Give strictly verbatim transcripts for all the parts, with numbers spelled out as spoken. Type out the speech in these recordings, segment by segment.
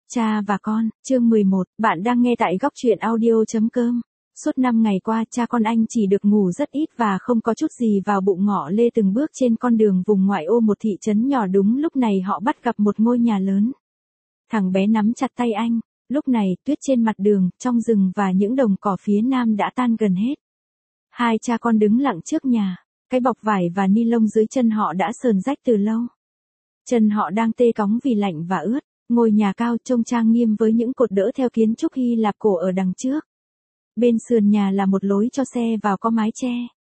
Cha và con, chương mười một, bạn đang nghe tại góc truyện audio.com. Suốt năm ngày qua, cha con anh chỉ được ngủ rất ít và không có chút gì vào bụng, ngọ lê từng bước trên con đường vùng ngoại ô một thị trấn nhỏ. Đúng lúc này họ bắt gặp một ngôi nhà lớn. Thằng bé nắm chặt tay anh. Lúc này, tuyết trên mặt đường, trong rừng và những đồng cỏ phía nam đã tan gần hết. Hai cha con đứng lặng trước nhà. Cái bọc vải và ni lông dưới chân họ đã sờn rách từ lâu. Chân họ đang tê cóng vì lạnh và ướt. Ngôi nhà cao trông trang nghiêm với những cột đỡ theo kiến trúc Hy Lạp cổ ở đằng trước. Bên sườn nhà là một lối cho xe vào có mái che.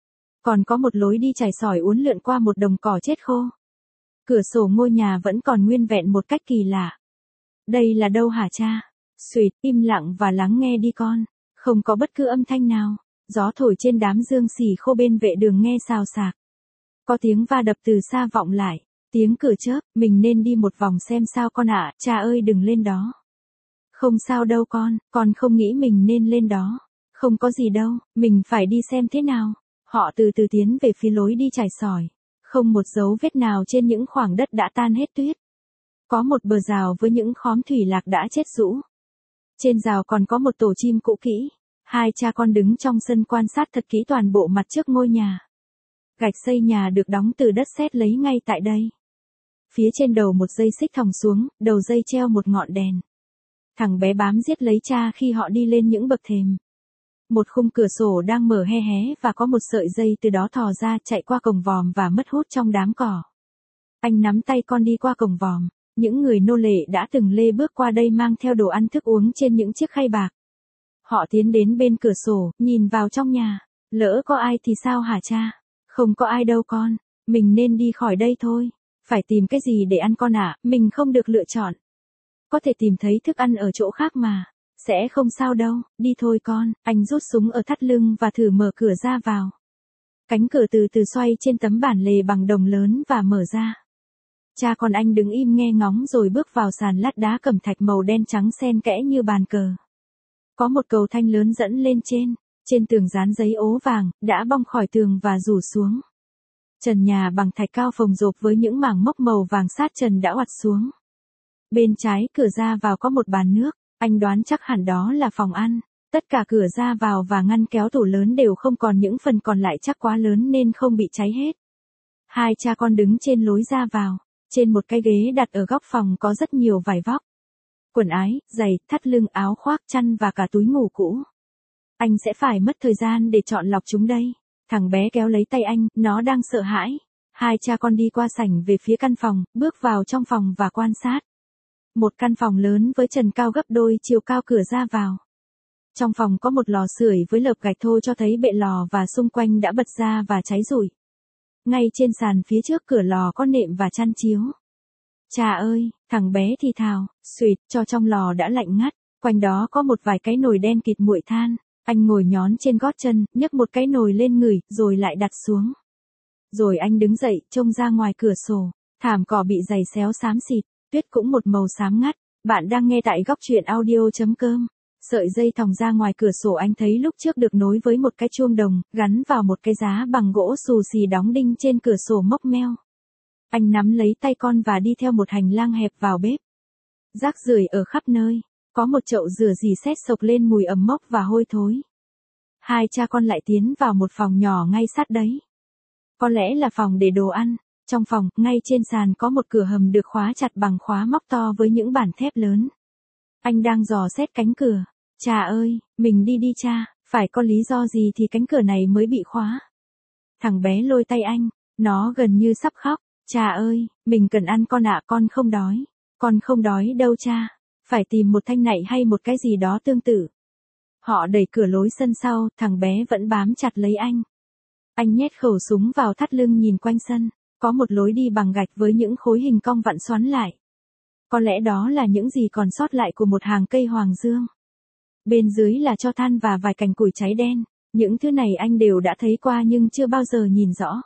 Còn có một lối đi trải sỏi uốn lượn qua một đồng cỏ chết khô. Cửa sổ ngôi nhà vẫn còn nguyên vẹn một cách kỳ lạ. Đây là đâu hả cha? Xuỵt, im lặng và lắng nghe đi con. Không có bất cứ âm thanh nào. Gió thổi trên đám dương xỉ khô bên vệ đường nghe xào xạc. Có tiếng va đập từ xa vọng lại. Tiếng cửa chớp, mình nên đi một vòng xem sao con ạ, cha ơi đừng lên đó. Không sao đâu con, con không nghĩ mình nên lên đó. Không có gì đâu, mình phải đi xem thế nào. Họ từ từ tiến về phía lối đi trải sỏi. Không một dấu vết nào trên những khoảng đất đã tan hết tuyết. Có một bờ rào với những khóm thủy lạc đã chết rũ. Trên rào còn có một tổ chim cũ kỹ. Hai cha con đứng trong sân quan sát thật kỹ toàn bộ mặt trước ngôi nhà. Gạch xây nhà được đóng từ đất sét lấy ngay tại đây. Phía trên đầu một dây xích thòng xuống, đầu dây treo một ngọn đèn. Thằng bé bám giết lấy cha khi họ đi lên những bậc thềm. Một khung cửa sổ đang mở hé hé và có một sợi dây từ đó thò ra chạy qua cổng vòm và mất hút trong đám cỏ. Anh nắm tay con đi qua cổng vòm. Những người nô lệ đã từng lê bước qua đây mang theo đồ ăn thức uống trên những chiếc khay bạc. Họ tiến đến bên cửa sổ, nhìn vào trong nhà. Lỡ có ai thì sao hả cha? Không có ai đâu con. Mình nên đi khỏi đây thôi. Phải tìm cái gì để ăn con ạ, à? Mình không được lựa chọn. Có thể tìm thấy thức ăn ở chỗ khác mà. Sẽ không sao đâu, đi thôi con. Anh rút súng ở thắt lưng và thử mở cửa ra vào. Cánh cửa từ từ xoay trên tấm bản lề bằng đồng lớn và mở ra. Cha con anh đứng im nghe ngóng rồi bước vào sàn lát đá cẩm thạch màu đen trắng xen kẽ như bàn cờ. Có một cầu thanh lớn dẫn lên trên. Trên tường dán giấy ố vàng, đã bong khỏi tường và rủ xuống. Trần nhà bằng thạch cao phồng rộp với những mảng mốc màu vàng sát trần đã oặt xuống. Bên trái cửa ra vào có một bàn nước, anh đoán chắc hẳn đó là phòng ăn. Tất cả cửa ra vào và ngăn kéo tủ lớn đều không còn, những phần còn lại chắc quá lớn nên không bị cháy hết. Hai cha con đứng trên lối ra vào. Trên một cái ghế đặt ở góc phòng có rất nhiều vải vóc. Quần ái, giày, thắt lưng, áo khoác, chăn và cả túi ngủ cũ. Anh sẽ phải mất thời gian để chọn lọc chúng đây. Thằng bé kéo lấy tay anh, nó đang sợ hãi. Hai cha con đi qua sảnh về phía căn phòng, bước vào trong phòng và quan sát. Một căn phòng lớn với trần cao gấp đôi chiều cao cửa ra vào. Trong phòng có một lò sưởi với lợp gạch thô cho thấy bệ lò và xung quanh đã bật ra và cháy rụi. Ngay trên sàn phía trước cửa lò có nệm và chăn chiếu. Cha ơi, thằng bé thì thào, xuỵt, cho trong lò đã lạnh ngắt. Quanh đó có một vài cái nồi đen kịt nguội than. Anh ngồi nhón trên gót chân, nhấc một cái nồi lên ngửi, rồi lại đặt xuống. Rồi anh đứng dậy, trông ra ngoài cửa sổ. Thảm cỏ bị giày xéo xám xịt, tuyết cũng một màu xám ngắt. Bạn đang nghe tại góc truyện audio.com. Sợi dây thòng ra ngoài cửa sổ anh thấy lúc trước được nối với một cái chuông đồng, gắn vào một cái giá bằng gỗ xù xì đóng đinh trên cửa sổ mốc meo. Anh nắm lấy tay con và đi theo một hành lang hẹp vào bếp. Rác rưởi ở khắp nơi. Có một chậu rửa rỉ sét sộc lên mùi ẩm mốc và hôi thối. Hai cha con lại tiến vào một phòng nhỏ ngay sát đấy. Có lẽ là phòng để đồ ăn. Trong phòng, ngay trên sàn có một cửa hầm được khóa chặt bằng khóa móc to với những bản thép lớn. Anh đang dò xét cánh cửa. Cha ơi, mình đi đi cha, phải có lý do gì thì cánh cửa này mới bị khóa. Thằng bé lôi tay anh, nó gần như sắp khóc. Cha ơi, mình cần ăn con ạ, con không đói. Con không đói đâu cha. Phải tìm một thanh nạy hay một cái gì đó tương tự. Họ đẩy cửa lối sân sau, thằng bé vẫn bám chặt lấy anh. Anh nhét khẩu súng vào thắt lưng nhìn quanh sân. Có một lối đi bằng gạch với những khối hình cong vặn xoắn lại. Có lẽ đó là những gì còn sót lại của một hàng cây hoàng dương. Bên dưới là tro than và vài cành củi cháy đen. Những thứ này anh đều đã thấy qua nhưng chưa bao giờ nhìn rõ.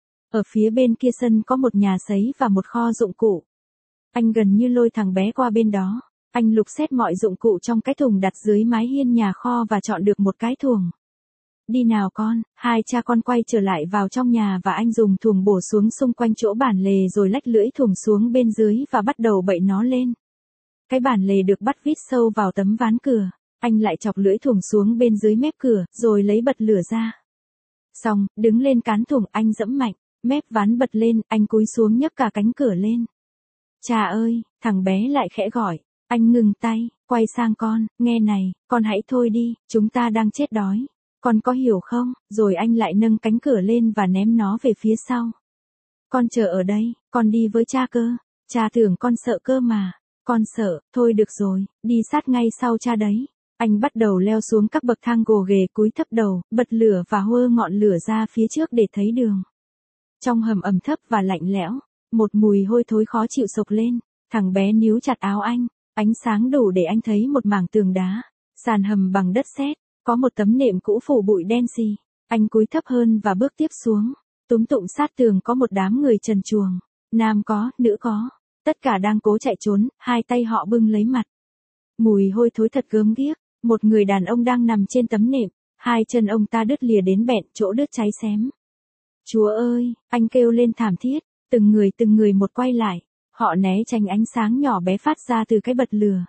Ở phía bên kia sân có một nhà sấy và một kho dụng cụ. Anh gần như lôi thằng bé qua bên đó. Anh lục xét mọi dụng cụ trong cái thùng đặt dưới mái hiên nhà kho và chọn được một cái thuồng. Đi nào con, hai cha con quay trở lại vào trong nhà và anh dùng thuồng bổ xuống xung quanh chỗ bản lề rồi lách lưỡi thuồng xuống bên dưới và bắt đầu bậy nó lên. Cái bản lề được bắt vít sâu vào tấm ván cửa. Anh lại chọc lưỡi thủng xuống bên dưới mép cửa, rồi lấy bật lửa ra. Xong, đứng lên cán thủng, anh giẫm mạnh, mép ván bật lên, anh cúi xuống nhấc cả cánh cửa lên. Cha ơi, thằng bé lại khẽ gọi. Anh ngừng tay, quay sang con, nghe này, con hãy thôi đi, chúng ta đang chết đói. Con có hiểu không? Rồi anh lại nâng cánh cửa lên và ném nó về phía sau. Con chờ ở đây, con đi với cha cơ. Cha tưởng con sợ cơ mà. Con sợ, thôi được rồi, đi sát ngay sau cha đấy. Anh bắt đầu leo xuống các bậc thang gồ ghề, cúi thấp đầu, bật lửa và hơ ngọn lửa ra phía trước để thấy đường. Trong hầm ẩm thấp và lạnh lẽo, một mùi hôi thối khó chịu sộc lên. Thằng bé níu chặt áo anh, ánh sáng đủ để anh thấy một mảng tường đá, sàn hầm bằng đất sét, có một tấm nệm cũ phủ bụi đen xì. Anh cúi thấp hơn và bước tiếp xuống. Túm tụng sát tường có một đám người trần truồng, nam có, nữ có, tất cả đang cố chạy trốn, hai tay họ bưng lấy mặt. Mùi hôi thối thật gớm ghiếc. Một người đàn ông đang nằm trên tấm nệm, hai chân ông ta đứt lìa đến bẹn, chỗ đứt cháy xém. Chúa ơi, anh kêu lên thảm thiết, từng người từng người một quay lại, họ né tránh ánh sáng nhỏ bé phát ra từ cái bật lửa.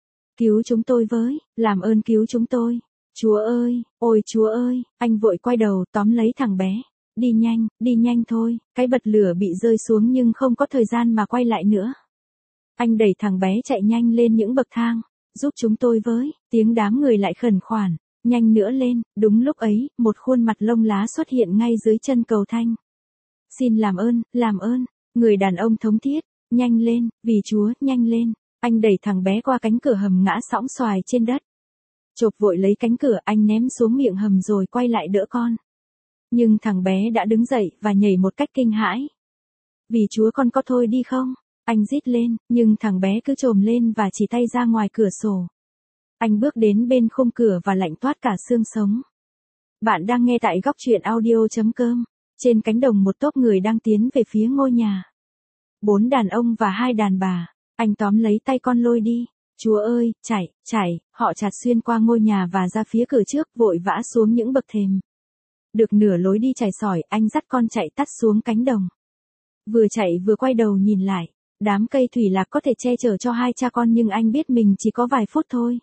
Cứu chúng tôi với, làm ơn cứu chúng tôi. Chúa ơi, ôi Chúa ơi, anh vội quay đầu tóm lấy thằng bé. Đi nhanh, đi nhanh thôi, cái bật lửa bị rơi xuống nhưng không có thời gian mà quay lại nữa. Anh đẩy thằng bé chạy nhanh lên những bậc thang. Giúp chúng tôi với, tiếng đám người lại khẩn khoản, nhanh nữa lên. Đúng lúc ấy, một khuôn mặt lông lá xuất hiện ngay dưới chân cầu thang. Xin làm ơn, làm ơn, người đàn ông thống thiết, nhanh lên, vì Chúa, nhanh lên. Anh đẩy thằng bé qua cánh cửa hầm ngã sõng xoài trên đất. Chộp vội lấy cánh cửa, anh ném xuống miệng hầm rồi quay lại đỡ con. Nhưng thằng bé đã đứng dậy và nhảy một cách kinh hãi. Vì Chúa con có thôi đi không? Anh rít lên, nhưng thằng bé cứ trồm lên và chỉ tay ra ngoài cửa sổ. Anh bước đến bên khung cửa và lạnh toát cả xương sống. Bạn đang nghe tại góc truyện audio chấm com. Trên cánh đồng một tốp người đang tiến về phía ngôi nhà. Bốn đàn ông và hai đàn bà. Anh tóm lấy tay con lôi đi. Chúa ơi, chạy, chạy, họ chặt xuyên qua ngôi nhà và ra phía cửa trước, vội vã xuống những bậc thềm. Được nửa lối đi chài sỏi, anh dắt con chạy tắt xuống cánh đồng. Vừa chạy vừa quay đầu nhìn lại. Đám cây thủy lạc có thể che chở cho hai cha con nhưng anh biết mình chỉ có vài phút thôi.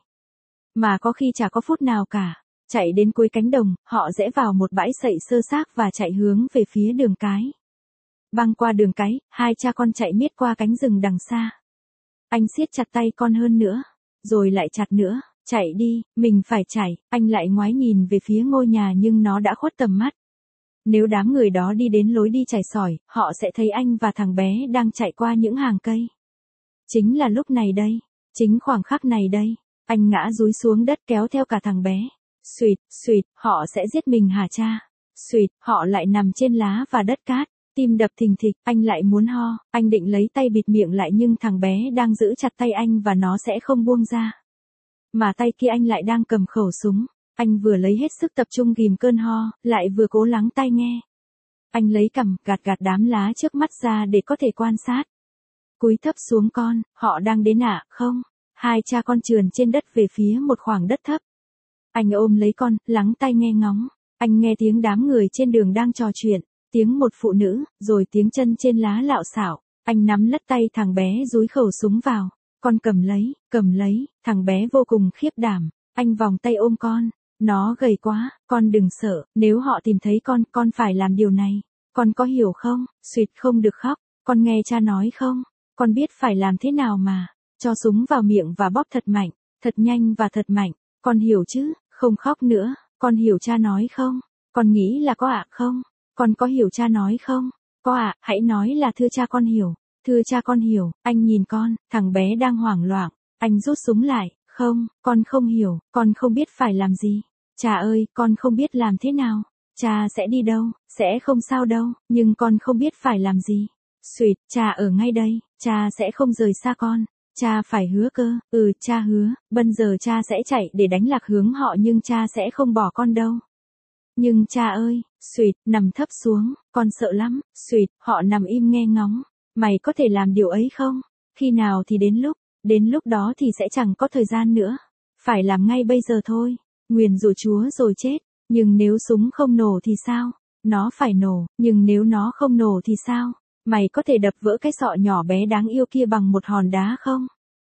Mà có khi chả có phút nào cả. Chạy đến cuối cánh đồng, họ rẽ vào một bãi sậy sơ xác và chạy hướng về phía đường cái. Băng qua đường cái, hai cha con chạy miết qua cánh rừng đằng xa. Anh siết chặt tay con hơn nữa, rồi lại chặt nữa. Chạy đi, mình phải chạy. Anh lại ngoái nhìn về phía ngôi nhà nhưng nó đã khuất tầm mắt. Nếu đám người đó đi đến lối đi chài sỏi, họ sẽ thấy anh và thằng bé đang chạy qua những hàng cây. Chính là lúc này đây, chính khoảng khắc này đây, anh ngã dúi xuống đất kéo theo cả thằng bé. Xuỵt, xuỵt, họ sẽ giết mình hả cha? Xuỵt, họ lại nằm trên lá và đất cát, tim đập thình thịch, anh lại muốn ho, anh định lấy tay bịt miệng lại nhưng thằng bé đang giữ chặt tay anh và nó sẽ không buông ra. Mà tay kia anh lại đang cầm khẩu súng. Anh vừa lấy hết sức tập trung ghìm cơn ho, lại vừa cố lắng tai nghe. Anh lấy cằm, gạt gạt đám lá trước mắt ra để có thể quan sát. Cúi thấp xuống con, họ đang đến ạ, à, không? Hai cha con trườn trên đất về phía một khoảng đất thấp. Anh ôm lấy con, lắng tai nghe ngóng. Anh nghe tiếng đám người trên đường đang trò chuyện, tiếng một phụ nữ, rồi tiếng chân trên lá lạo xạo. Anh nắm lất tay thằng bé dúi khẩu súng vào. Con cầm lấy, cầm lấy, thằng bé vô cùng khiếp đảm. Anh vòng tay ôm con. Nó gầy quá, con đừng sợ, nếu họ tìm thấy con, con phải làm điều này. Con có hiểu không? Xuỵt, không được khóc, con nghe cha nói không? Con biết phải làm thế nào mà. Cho súng vào miệng và bóp thật mạnh, thật nhanh và thật mạnh. Con hiểu chứ, không khóc nữa, con hiểu cha nói không? Con nghĩ là có ạ không? Con có hiểu cha nói không? Có ạ, hãy nói là thưa cha con hiểu, thưa cha con hiểu. Anh nhìn con, thằng bé đang hoảng loạn, anh rút súng lại. Không, con không hiểu, con không biết phải làm gì. Cha ơi, con không biết làm thế nào. Cha sẽ đi đâu, sẽ không sao đâu, nhưng con không biết phải làm gì. Xuỵt, cha ở ngay đây, cha sẽ không rời xa con. Cha phải hứa cơ, ừ, cha hứa, bây giờ cha sẽ chạy để đánh lạc hướng họ nhưng cha sẽ không bỏ con đâu. Nhưng cha ơi, xuỵt, nằm thấp xuống, con sợ lắm, xuỵt, họ nằm im nghe ngóng. Mày có thể làm điều ấy không? Khi nào thì đến lúc, đến lúc đó thì sẽ chẳng có thời gian nữa. Phải làm ngay bây giờ thôi. Nguyền rủa Chúa rồi chết. Nhưng nếu súng không nổ thì sao? Nó phải nổ, nhưng nếu nó không nổ thì sao? Mày có thể đập vỡ cái sọ nhỏ bé đáng yêu kia bằng một hòn đá không?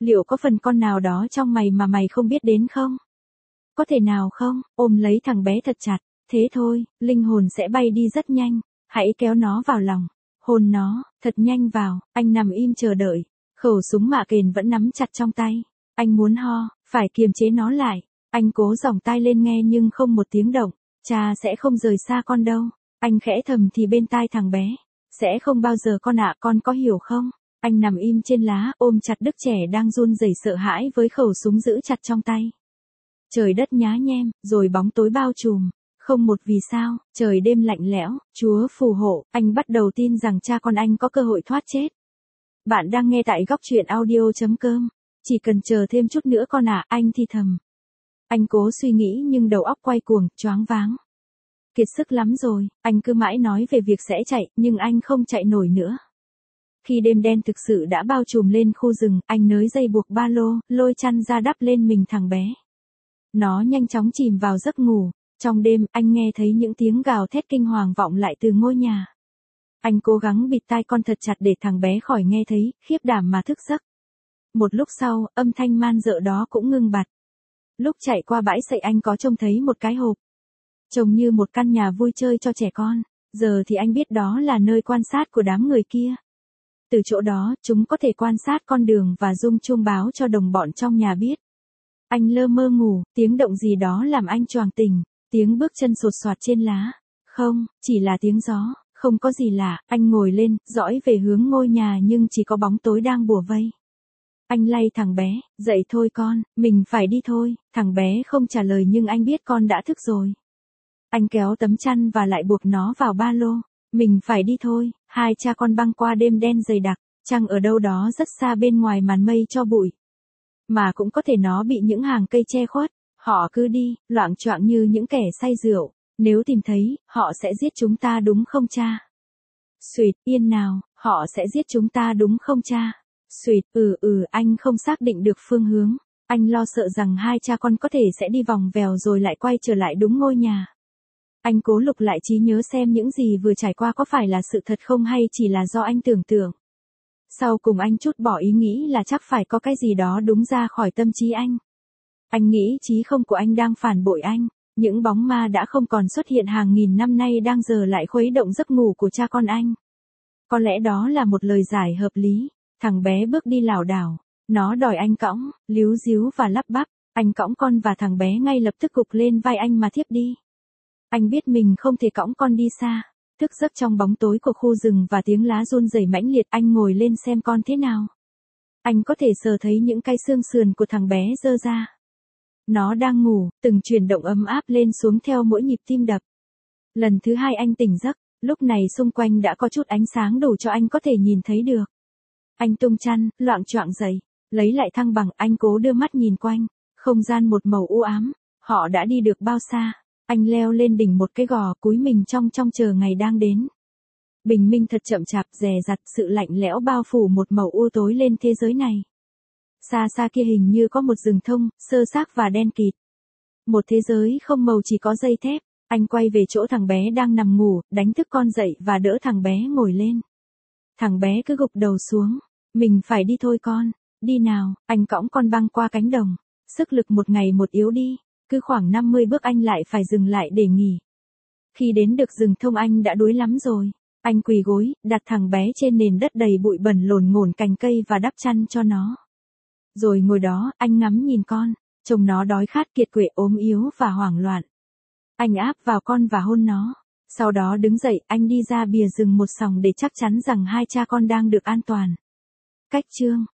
liệu có phần con nào đó trong mày mà mày không biết đến không? Có thể nào không? Ôm lấy thằng bé thật chặt, thế thôi, linh hồn sẽ bay đi rất nhanh, hãy kéo nó vào lòng, hôn nó, thật nhanh vào, anh nằm im chờ đợi, khẩu súng mạ kền vẫn nắm chặt trong tay, anh muốn ho, phải kiềm chế nó lại, anh cố giỏng tai lên nghe nhưng không một tiếng động, cha sẽ không rời xa con đâu, anh khẽ thầm thì bên tai thằng bé, sẽ không bao giờ con ạ, con có hiểu không? Anh nằm im trên lá, ôm chặt đứa trẻ đang run rẩy sợ hãi với khẩu súng giữ chặt trong tay. Trời đất nhá nhem, rồi bóng tối bao trùm, không một vì sao, trời đêm lạnh lẽo, Chúa phù hộ, anh bắt đầu tin rằng cha con anh có cơ hội thoát chết. Bạn đang nghe tại góc truyện audio chấm com, chỉ cần chờ thêm chút nữa con ạ, anh thì thầm. Anh cố suy nghĩ nhưng đầu óc quay cuồng, choáng váng. Kiệt sức lắm rồi, anh cứ mãi nói về việc sẽ chạy, nhưng anh không chạy nổi nữa. Khi đêm đen thực sự đã bao trùm lên khu rừng, anh nới dây buộc ba lô, lôi chăn ra đắp lên mình thằng bé. Nó nhanh chóng chìm vào giấc ngủ, trong đêm, anh nghe thấy những tiếng gào thét kinh hoàng vọng lại từ ngôi nhà. Anh cố gắng bịt tai con thật chặt để thằng bé khỏi nghe thấy, khiếp đảm mà thức giấc. Một lúc sau, âm thanh man dợ đó cũng ngưng bặt. Lúc chạy qua bãi sậy anh có trông thấy một cái hộp. Trông như một căn nhà vui chơi cho trẻ con, giờ thì anh biết đó là nơi quan sát của đám người kia. Từ chỗ đó, chúng có thể quan sát con đường và rung chuông báo cho đồng bọn trong nhà biết. Anh lơ mơ ngủ, tiếng động gì đó làm anh choàng tỉnh, tiếng bước chân sột soạt trên lá. Không, chỉ là tiếng gió, không có gì lạ, anh ngồi lên, dõi về hướng ngôi nhà nhưng chỉ có bóng tối đang bủa vây. Anh lay thằng bé, dậy thôi con, mình phải đi thôi, thằng bé không trả lời nhưng anh biết con đã thức rồi. Anh kéo tấm chăn và lại buộc nó vào ba lô, mình phải đi thôi, hai cha con băng qua đêm đen dày đặc, trăng ở đâu đó rất xa bên ngoài màn mây cho bụi. Mà cũng có thể nó bị những hàng cây che khuất, họ cứ đi, loạng choạng như những kẻ say rượu, nếu tìm thấy, họ sẽ giết chúng ta đúng không cha? Xuyệt, yên nào, họ sẽ giết chúng ta đúng không cha? Xuyệt, ừ ừ, anh không xác định được phương hướng, anh lo sợ rằng hai cha con có thể sẽ đi vòng vèo rồi lại quay trở lại đúng ngôi nhà. Anh cố lục lại trí nhớ xem những gì vừa trải qua có phải là sự thật không hay chỉ là do anh tưởng tượng. Sau cùng anh trút bỏ ý nghĩ là chắc phải có cái gì đó đúng ra khỏi tâm trí anh. Anh nghĩ trí không của anh đang phản bội anh, những bóng ma đã không còn xuất hiện hàng nghìn năm nay đang giờ lại khuấy động giấc ngủ của cha con anh. Có lẽ đó là một lời giải hợp lý, thằng bé bước đi lảo đảo, nó đòi anh cõng, líu díu và lắp bắp, anh cõng con và thằng bé ngay lập tức gục lên vai anh mà thiếp đi. Anh biết mình không thể cõng con đi xa. Thức giấc trong bóng tối của khu rừng và tiếng lá run rẩy mãnh liệt, anh ngồi lên xem con thế nào. Anh có thể sờ thấy những cái xương sườn của thằng bé giơ ra. Nó đang ngủ, từng chuyển động ấm áp lên xuống theo mỗi nhịp tim đập. Lần thứ hai anh tỉnh giấc, lúc này xung quanh đã có chút ánh sáng đủ cho anh có thể nhìn thấy được. Anh tung chăn, loạng choạng dậy, lấy lại thăng bằng, anh cố đưa mắt nhìn quanh, không gian một màu u ám, họ đã đi được bao xa. Anh leo lên đỉnh một cái gò, cúi mình trong trong chờ ngày đang đến. Bình minh thật chậm chạp, dè dặt, sự lạnh lẽo bao phủ một màu u tối lên thế giới này. Xa xa kia hình như có một rừng thông, sơ xác và đen kịt. Một thế giới không màu chỉ có dây thép. Anh quay về chỗ thằng bé đang nằm ngủ, đánh thức con dậy và đỡ thằng bé ngồi lên. Thằng bé cứ gục đầu xuống. Mình phải đi thôi con. Đi nào, anh cõng con băng qua cánh đồng. Sức lực một ngày một yếu đi. Cứ khoảng năm mươi bước anh lại phải dừng lại để nghỉ. Khi đến được rừng thông anh đã đuối lắm rồi. Anh quỳ gối, đặt thằng bé trên nền đất đầy bụi bẩn lổn ngổn cành cây và đắp chăn cho nó. Rồi ngồi đó, anh ngắm nhìn con, trông nó đói khát kiệt quệ ốm yếu và hoảng loạn. Anh áp vào con và hôn nó. Sau đó đứng dậy, anh đi ra bìa rừng một sòng để chắc chắn rằng hai cha con đang được an toàn. Cách chương